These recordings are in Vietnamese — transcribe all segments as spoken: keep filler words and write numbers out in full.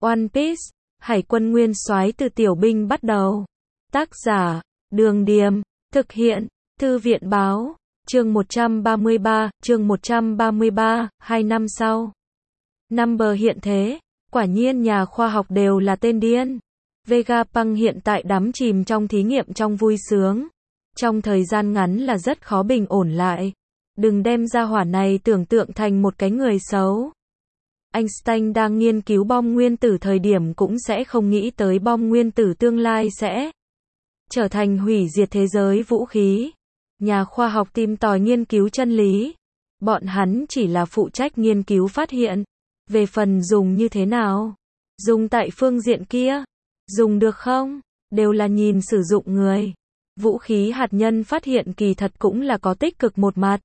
One Piece, Hải quân nguyên soái từ tiểu binh bắt đầu. Tác giả, Đường Điềm, thực hiện, Thư viện Báo, chương một trăm ba mươi ba, chương một trăm ba mươi ba, hai năm sau. Number hiện thế, quả nhiên nhà khoa học đều là tên điên. Vegapunk hiện tại đắm chìm trong thí nghiệm trong vui sướng. Trong thời gian ngắn là rất khó bình ổn lại. Đừng đem ra hỏa này tưởng tượng thành một cái người xấu. Einstein đang nghiên cứu bom nguyên tử thời điểm cũng sẽ không nghĩ tới bom nguyên tử tương lai sẽ trở thành hủy diệt thế giới vũ khí. Nhà khoa học tìm tòi nghiên cứu chân lý. Bọn hắn chỉ là phụ trách nghiên cứu phát hiện. Về phần dùng như thế nào? Dùng tại phương diện kia? Dùng được không? Đều là nhìn sử dụng người. Vũ khí hạt nhân phát hiện kỳ thật cũng là có tích cực một mặt.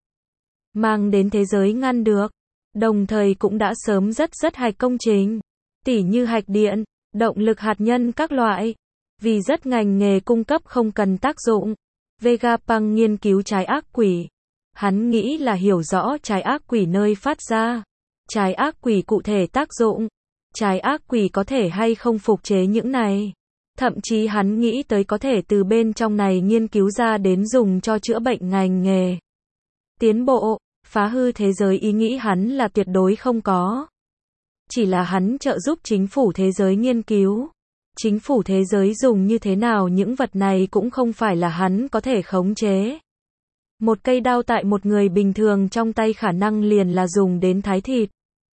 Mang đến thế giới ngăn được. Đồng thời cũng đã sớm rất rất hạch công trình. Tỉ như hạch điện, động lực hạt nhân các loại. Vì rất ngành nghề cung cấp không cần tác dụng. Vegapunk nghiên cứu trái ác quỷ. Hắn nghĩ là hiểu rõ trái ác quỷ nơi phát ra. Trái ác quỷ cụ thể tác dụng. Trái ác quỷ có thể hay không phục chế những này. Thậm chí hắn nghĩ tới có thể từ bên trong này nghiên cứu ra đến dùng cho chữa bệnh ngành nghề. Tiến bộ, phá hư thế giới ý nghĩ hắn là tuyệt đối không có. Chỉ là hắn trợ giúp chính phủ thế giới nghiên cứu. Chính phủ thế giới dùng như thế nào những vật này cũng không phải là hắn có thể khống chế. Một cây đao tại một người bình thường trong tay khả năng liền là dùng đến thái thịt.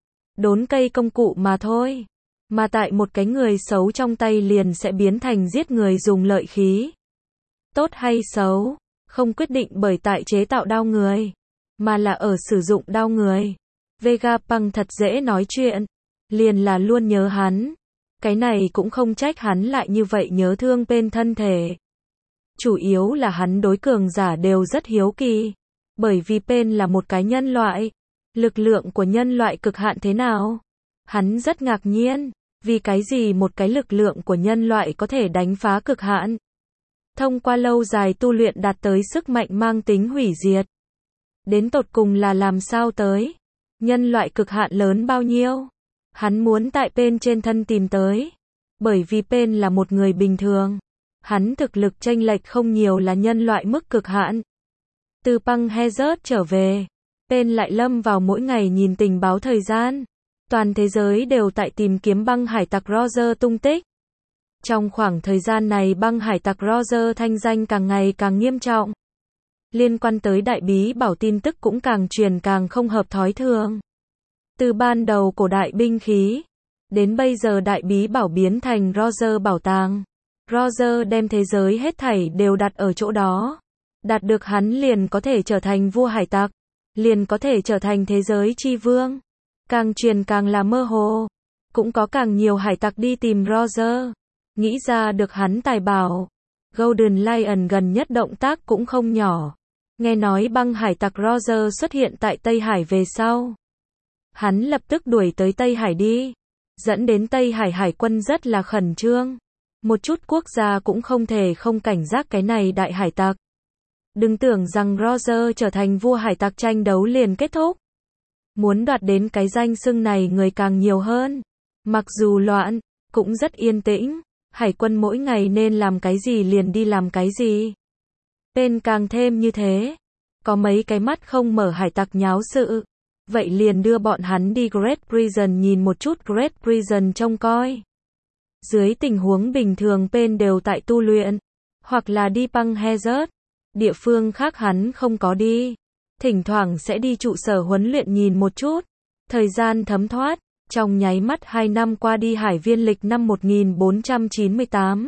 Đốn cây công cụ mà thôi. Mà tại một cái người xấu trong tay liền sẽ biến thành giết người dùng lợi khí. Tốt hay xấu, không quyết định bởi tại chế tạo đao người, mà là ở sử dụng đao người. Vegapunk thật dễ nói chuyện, liền là luôn nhớ hắn. Cái này cũng không trách hắn lại như vậy nhớ thương bên thân thể. Chủ yếu là hắn đối cường giả đều rất hiếu kỳ. Bởi vì Pen là một cái nhân loại. Lực lượng của nhân loại cực hạn thế nào? Hắn rất ngạc nhiên. Vì cái gì một cái lực lượng của nhân loại có thể đánh phá cực hạn? Thông qua lâu dài tu luyện đạt tới sức mạnh mang tính hủy diệt. Đến tột cùng là làm sao tới? Nhân loại cực hạn lớn bao nhiêu? Hắn muốn tại Pen trên thân tìm tới. Bởi vì Pen là một người bình thường. Hắn thực lực chênh lệch không nhiều là nhân loại mức cực hạn. Từ Punk Hazard trở về, Pen lại lâm vào mỗi ngày nhìn tình báo thời gian. Toàn thế giới đều tại tìm kiếm băng hải tặc Roger tung tích. Trong khoảng thời gian này băng hải tặc Roger thanh danh càng ngày càng nghiêm trọng. Liên quan tới đại bí bảo tin tức cũng càng truyền càng không hợp thói thường. Từ ban đầu cổ đại binh khí, đến bây giờ đại bí bảo biến thành Roger bảo tàng. Roger đem thế giới hết thảy đều đặt ở chỗ đó. Đạt được hắn liền có thể trở thành vua hải tặc. Liền có thể trở thành thế giới chi vương. Càng truyền càng là mơ hồ. Cũng có càng nhiều hải tặc đi tìm Roger. Nghĩ ra được hắn tài bảo. Golden Lion gần nhất động tác cũng không nhỏ. Nghe nói băng hải tặc Roger xuất hiện tại Tây Hải về sau. Hắn lập tức đuổi tới Tây Hải đi. Dẫn đến Tây Hải hải quân rất là khẩn trương. Một chút quốc gia cũng không thể không cảnh giác cái này đại hải tặc. Đừng tưởng rằng Roger trở thành vua hải tặc tranh đấu liền kết thúc. Muốn đoạt đến cái danh xưng này người càng nhiều hơn. Mặc dù loạn, cũng rất yên tĩnh. Hải quân mỗi ngày nên làm cái gì liền đi làm cái gì. Pen càng thêm như thế. Có mấy cái mắt không mở hải tặc nháo sự. Vậy liền đưa bọn hắn đi Great Prison nhìn một chút Great Prison trông coi. Dưới tình huống bình thường Pen đều tại tu luyện. Hoặc là đi Punk Hazard. Địa phương khác hắn không có đi. Thỉnh thoảng sẽ đi trụ sở huấn luyện nhìn một chút. Thời gian thấm thoát. Trong nháy mắt hai năm qua đi hải viên lịch năm một nghìn bốn trăm chín mươi tám.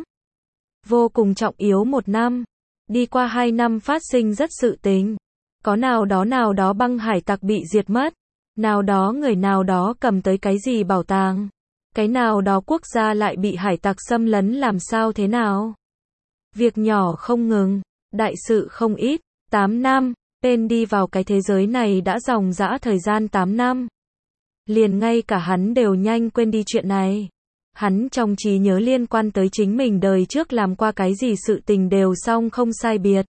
Vô cùng trọng yếu một năm. Đi qua hai năm phát sinh rất sự tình. Có nào đó nào đó băng hải tặc bị diệt mất. Nào đó người nào đó cầm tới cái gì bảo tàng. Cái nào đó quốc gia lại bị hải tặc xâm lấn làm sao thế nào. Việc nhỏ không ngừng. Đại sự không ít. tám năm. Pen đi vào cái thế giới này đã dòng dã thời gian tám năm. Liền ngay cả hắn đều nhanh quên đi chuyện này. Hắn trong trí nhớ liên quan tới chính mình đời trước làm qua cái gì sự tình đều xong không sai biệt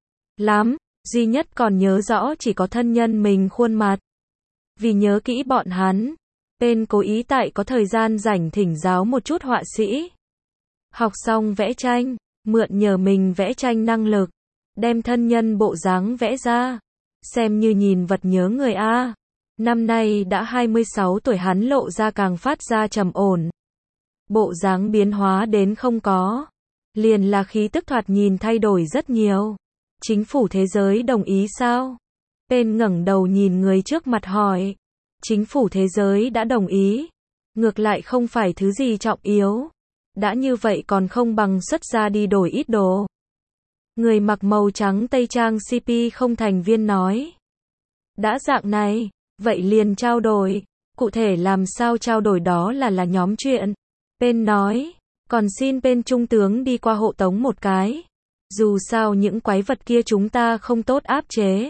lắm. Duy nhất còn nhớ rõ chỉ có thân nhân mình khuôn mặt. Vì nhớ kỹ bọn hắn, Pen cố ý tại có thời gian rảnh thỉnh giáo một chút họa sĩ. Học xong vẽ tranh, mượn nhờ mình vẽ tranh năng lực, đem thân nhân bộ dáng vẽ ra, xem như nhìn vật nhớ người a. Năm nay đã hai mươi sáu tuổi hắn lộ ra càng phát ra trầm ổn. Bộ dáng biến hóa đến không có, liền là khí tức thoạt nhìn thay đổi rất nhiều. Chính phủ thế giới đồng ý sao? Pen ngẩng đầu nhìn người trước mặt hỏi. Chính phủ thế giới đã đồng ý. Ngược lại không phải thứ gì trọng yếu. Đã như vậy còn không bằng xuất ra đi đổi ít đồ. Người mặc màu trắng tây trang xê pê không thành viên nói. Đã dạng này, vậy liền trao đổi. Cụ thể làm sao trao đổi đó là là nhóm chuyện. Pen nói, còn xin Pen trung tướng đi qua hộ tống một cái. Dù sao những quái vật kia chúng ta không tốt áp chế.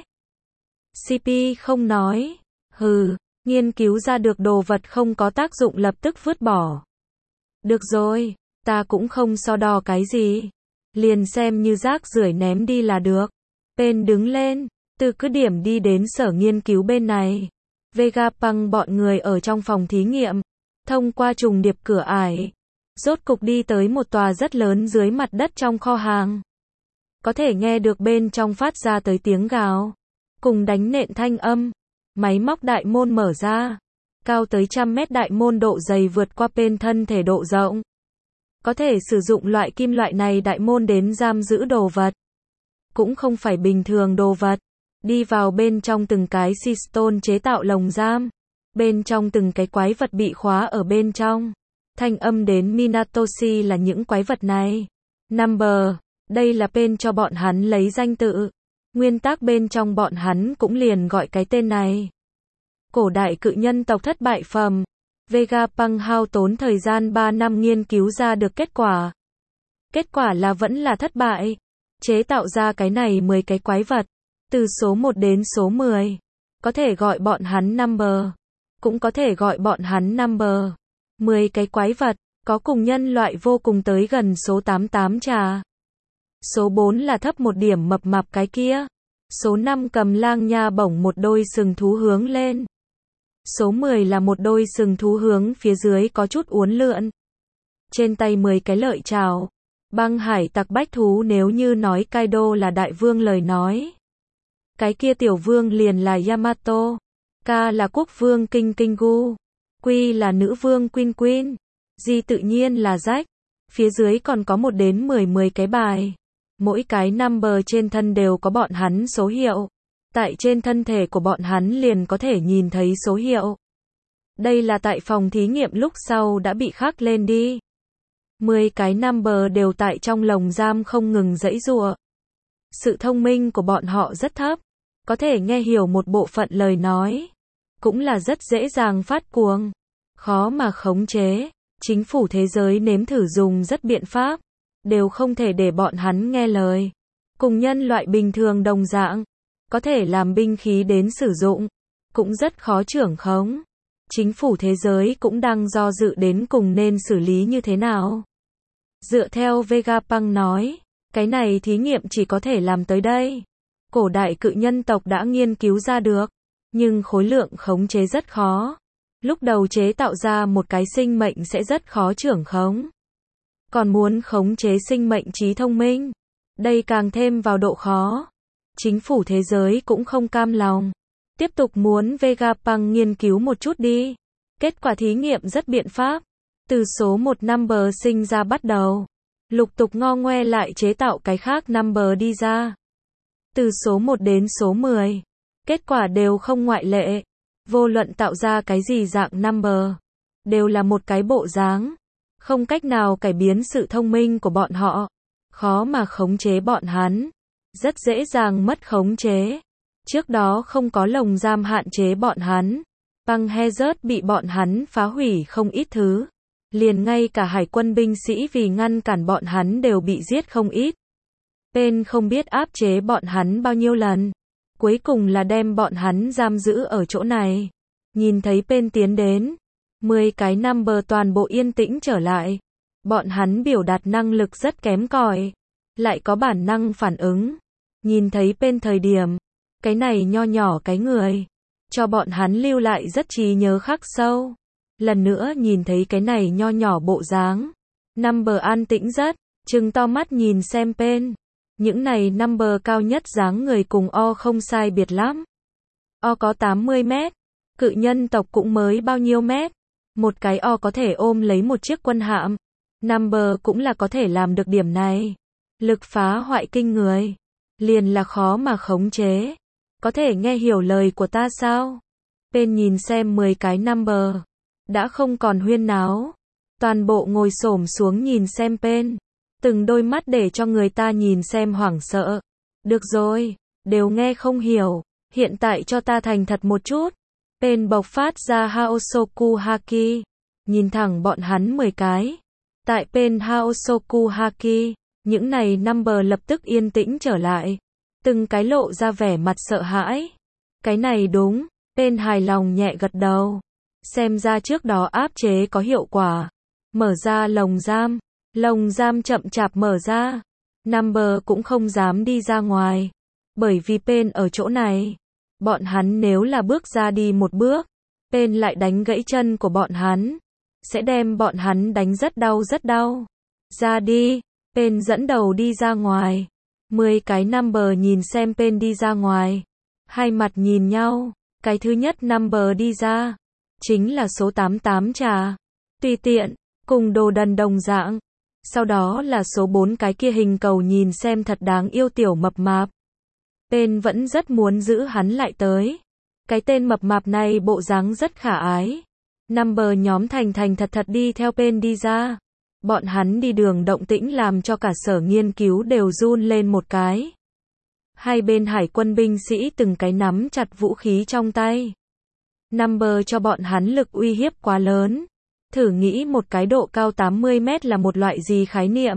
xê pê không nói, hừ, nghiên cứu ra được đồ vật không có tác dụng lập tức vứt bỏ. Được rồi, ta cũng không so đo cái gì. Liền xem như rác rưởi ném đi là được. Pen đứng lên, từ cứ điểm đi đến sở nghiên cứu bên này. Vegapunk bọn người ở trong phòng thí nghiệm, thông qua trùng điệp cửa ải, rốt cục đi tới một tòa rất lớn dưới mặt đất trong kho hàng. Có thể nghe được bên trong phát ra tới tiếng gào, cùng đánh nện thanh âm. Máy móc đại môn mở ra, cao tới trăm mét đại môn độ dày vượt qua Pen thân thể độ rộng. Có thể sử dụng loại kim loại này đại môn đến giam giữ đồ vật. Cũng không phải bình thường đồ vật. Đi vào bên trong từng cái Seastone chế tạo lồng giam. Bên trong từng cái quái vật bị khóa ở bên trong. Thanh âm đến Minatoshi là những quái vật này. Number, đây là Pen cho bọn hắn lấy danh tự. Nguyên tắc bên trong bọn hắn cũng liền gọi cái tên này. Cổ đại cự nhân tộc thất bại phẩm. Vegapunk hao tốn thời gian ba năm nghiên cứu ra được kết quả. Kết quả là vẫn là thất bại. Chế tạo ra cái này mười cái quái vật. Từ số một đến số mười. Có thể gọi bọn hắn number. Cũng có thể gọi bọn hắn number. mười cái quái vật, có cùng nhân loại vô cùng tới gần số tám mươi tám trà. Số bốn là thấp một điểm mập mạp cái kia. Số năm cầm lang nha bổng một đôi sừng thú hướng lên. Số mười là một đôi sừng thú hướng phía dưới có chút uốn lượn. Trên tay mười cái lợi chảo. Băng hải tặc bách thú nếu như nói Kaido là đại vương lời nói. Cái kia tiểu vương liền là Yamato. K là quốc vương Kinh Kinh Gu. Quy là nữ vương Queen Queen. Di tự nhiên là Jack. Phía dưới còn có một đến mười mười cái bài. Mỗi cái number trên thân đều có bọn hắn số hiệu. Tại trên thân thể của bọn hắn liền có thể nhìn thấy số hiệu. Đây là tại phòng thí nghiệm lúc sau đã bị khắc lên đi. mười cái number đều tại trong lồng giam không ngừng giãy giụa. Sự thông minh của bọn họ rất thấp. Có thể nghe hiểu một bộ phận lời nói. Cũng là rất dễ dàng phát cuồng. Khó mà khống chế. Chính phủ thế giới nếm thử dùng rất biện pháp. Đều không thể để bọn hắn nghe lời. Cùng nhân loại bình thường đồng dạng. Có thể làm binh khí đến sử dụng. Cũng rất khó trưởng khống. Chính phủ thế giới cũng đang do dự đến cùng nên xử lý như thế nào. Dựa theo Vegapunk nói. Cái này thí nghiệm chỉ có thể làm tới đây. Cổ đại cự nhân tộc đã nghiên cứu ra được. Nhưng khối lượng khống chế rất khó. Lúc đầu chế tạo ra một cái sinh mệnh sẽ rất khó trưởng khống. Còn muốn khống chế sinh mệnh trí thông minh. Đây càng thêm vào độ khó. Chính phủ thế giới cũng không cam lòng. Tiếp tục muốn Vegapunk nghiên cứu một chút đi. Kết quả thí nghiệm rất biện pháp. Từ số một number sinh ra bắt đầu. Lục tục ngo ngoe lại chế tạo cái khác number đi ra. Từ số một đến số mười. Kết quả đều không ngoại lệ. Vô luận tạo ra cái gì dạng number. Đều là một cái bộ dáng. Không cách nào cải biến sự thông minh của bọn họ. Khó mà khống chế bọn hắn. Rất dễ dàng mất khống chế. Trước đó không có lồng giam hạn chế bọn hắn. Băng Hazard bị bọn hắn phá hủy không ít thứ. Liền ngay cả hải quân binh sĩ vì ngăn cản bọn hắn đều bị giết không ít. Pen không biết áp chế bọn hắn bao nhiêu lần. Cuối cùng là đem bọn hắn giam giữ ở chỗ này. Nhìn thấy Pen tiến đến. mười cái number toàn bộ yên tĩnh trở lại. Bọn hắn biểu đạt năng lực rất kém cỏi. Lại có bản năng phản ứng. Nhìn thấy Pen thời điểm. Cái này nho nhỏ cái người. Cho bọn hắn lưu lại rất trí nhớ khắc sâu. lần nữa nhìn thấy cái này nho nhỏ bộ dáng. Number an tĩnh rất, trừng to mắt nhìn xem Pen. Những này number cao nhất dáng người cùng O không sai biệt lắm. O có tám mươi mét, cự nhân tộc cũng mới bao nhiêu mét. Một cái O có thể ôm lấy một chiếc quân hạm. Number cũng là có thể làm được điểm này. Lực phá hoại kinh người. Liền là khó mà khống chế. Có thể nghe hiểu lời của ta sao? Pen nhìn xem mười cái number. Đã không còn huyên náo. Toàn bộ ngồi xổm xuống nhìn xem Pen. Từng đôi mắt để cho người ta nhìn xem hoảng sợ. Được rồi, đều nghe không hiểu. Hiện tại cho ta thành thật một chút. Pen bộc phát ra Haosoku Haki. Nhìn thẳng bọn hắn mười cái. Tại Pen Haosoku Haki, những này number lập tức yên tĩnh trở lại. Từng cái lộ ra vẻ mặt sợ hãi. Cái này đúng, Pen hài lòng nhẹ gật đầu. Xem ra trước đó áp chế có hiệu quả. Mở ra lồng giam. Lồng giam chậm chạp mở ra. Number cũng không dám đi ra ngoài. Bởi vì Pen ở chỗ này. Bọn hắn nếu là bước ra đi một bước, Pen lại đánh gãy chân của bọn hắn. Sẽ đem bọn hắn đánh rất đau rất đau. Ra đi, Pen dẫn đầu đi ra ngoài. Mười cái number nhìn xem Pen đi ra ngoài. Hai mặt nhìn nhau. Cái thứ nhất number đi ra. Chính là số tám mươi tám trà. Tùy tiện, cùng đồ đần đồng dạng. Sau đó là số bốn cái kia hình cầu nhìn xem thật đáng yêu tiểu mập mạp. Pen vẫn rất muốn giữ hắn lại tới. Cái tên mập mạp này bộ dáng rất khả ái. Number nhóm thành thành thật thật đi theo Pen đi ra. Bọn hắn đi đường động tĩnh làm cho cả sở nghiên cứu đều run lên một cái. Hai bên hải quân binh sĩ từng cái nắm chặt vũ khí trong tay. Number cho bọn hắn lực uy hiếp quá lớn. Thử nghĩ một cái độ cao tám mươi mét là một loại gì khái niệm.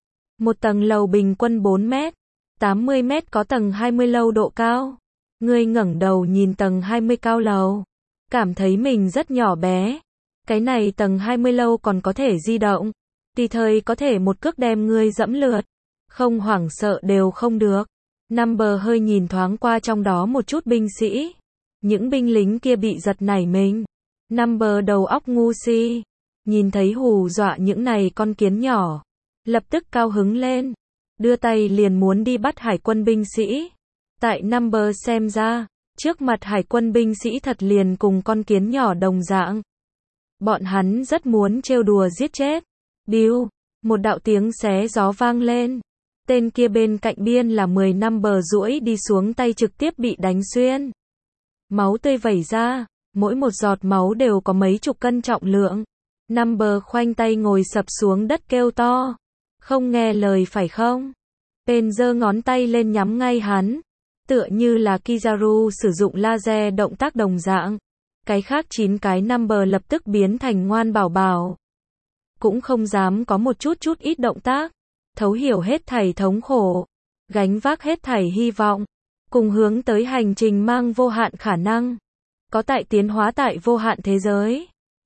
Một tầng lầu bình quân bốn mét. tám mươi mét có tầng hai mươi lâu độ cao. Ngươi ngẩng đầu nhìn tầng hai mươi cao lầu. Cảm thấy mình rất nhỏ bé. Cái này tầng hai mươi lâu còn có thể di động. Tùy thời có thể một cước đem ngươi dẫm lượt. Không hoảng sợ đều không được. Number hơi nhìn thoáng qua trong đó một chút binh sĩ. Những binh lính kia bị giật nảy mình. Number đầu óc ngu si. Nhìn thấy hù dọa những này con kiến nhỏ. Lập tức cao hứng lên. Đưa tay liền muốn đi bắt hải quân binh sĩ. Tại Number xem ra, trước mặt hải quân binh sĩ thật liền cùng con kiến nhỏ đồng dạng. Bọn hắn rất muốn trêu đùa giết chết. Biu, một đạo tiếng xé gió vang lên. Tên kia bên cạnh biên là mười Number duỗi đi xuống tay trực tiếp bị đánh xuyên. Máu tươi vẩy ra, mỗi một giọt máu đều có mấy chục cân trọng lượng. Number khoanh tay ngồi sập xuống đất kêu to. Không nghe lời phải không? Pen giơ ngón tay lên nhắm ngay hắn. Tựa như là Kizaru sử dụng laser động tác đồng dạng. Cái khác chín cái Number lập tức biến thành ngoan bảo bảo. Cũng không dám có một chút chút ít động tác. Thấu hiểu hết thảy thống khổ. Gánh vác hết thảy hy vọng. Cùng hướng tới hành trình mang vô hạn khả năng. Có tại tiến hóa tại vô hạn thế giới.